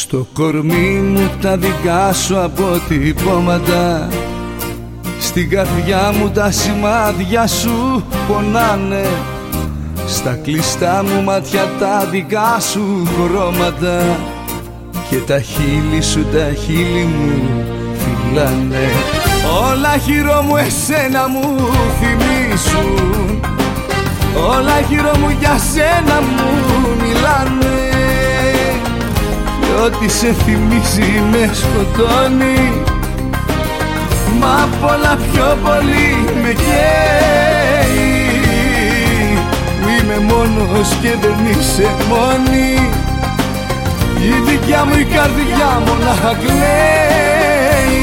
Στο κορμί μου τα δικά σου αποτυπώματα, στην καρδιά μου τα σημάδια σου πονάνε, στα κλειστά μου μάτια τα δικά σου χρώματα, και τα χείλη σου τα χείλη μου φυλάνε. Όλα γύρω μου εσένα μου θυμίσουν, όλα γύρω μου για σένα μου μιλάνε, και ό,τι σε θυμίζει με σκοτώνει, μα πολλά πιο πολύ με καίει, που είμαι μόνος και δεν είσαι μόνη, η δικιά μου η καρδιά μονάχα κλαίει.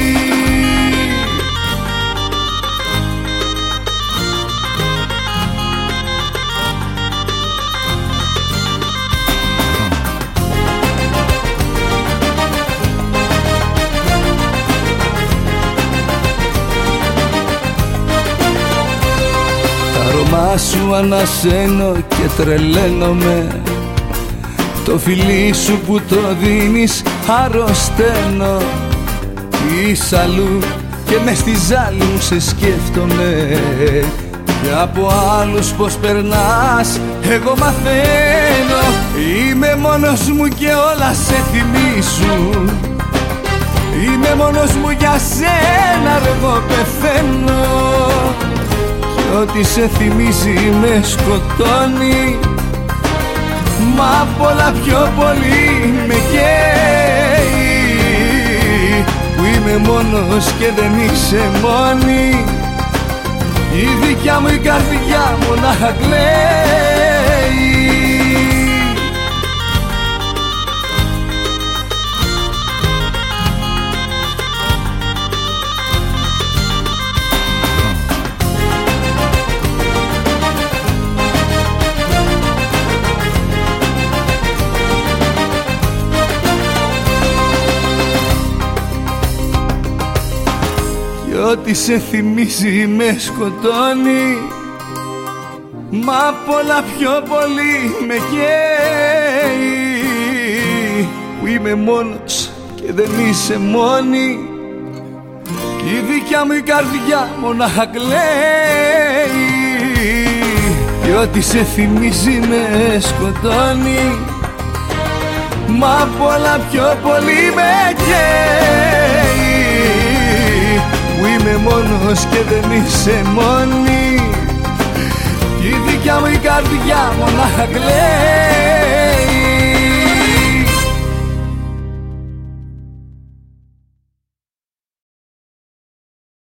Τα αρώμα σου ανασένω και τρελαίνομαι, το φιλί σου που το δίνεις αρρωσταίνω, είσαι αλλού και μες στη ζάλη μου σε σκέφτομαι, και από άλλους πως περνάς εγώ μαθαίνω, είμαι μόνος μου και όλα σε θυμίσουν, είμαι μόνος μου για σένα εγώ πεθαίνω, και ό,τι σε θυμίζει με σκοτώνει, μα πολλά πιο πολύ με καίει, που είμαι μόνος και δεν είσαι μόνη, η δικιά μου η καρδιά μονάχα κλαίει. Ό,τι σε θυμίζει με σκοτώνει, μα πολλά πιο πολύ με καίει, που είμαι μόνος και δεν είσαι μόνη, η δικιά μου η καρδιά μονάχα κλαίει, και ό,τι σε θυμίζει με σκοτώνει, μα πολλά πιο πολύ με καίει, που είμαι μόνος και δεν είσαι μόνη, η δικιά μου η καρδιά μονάχα κλαίει.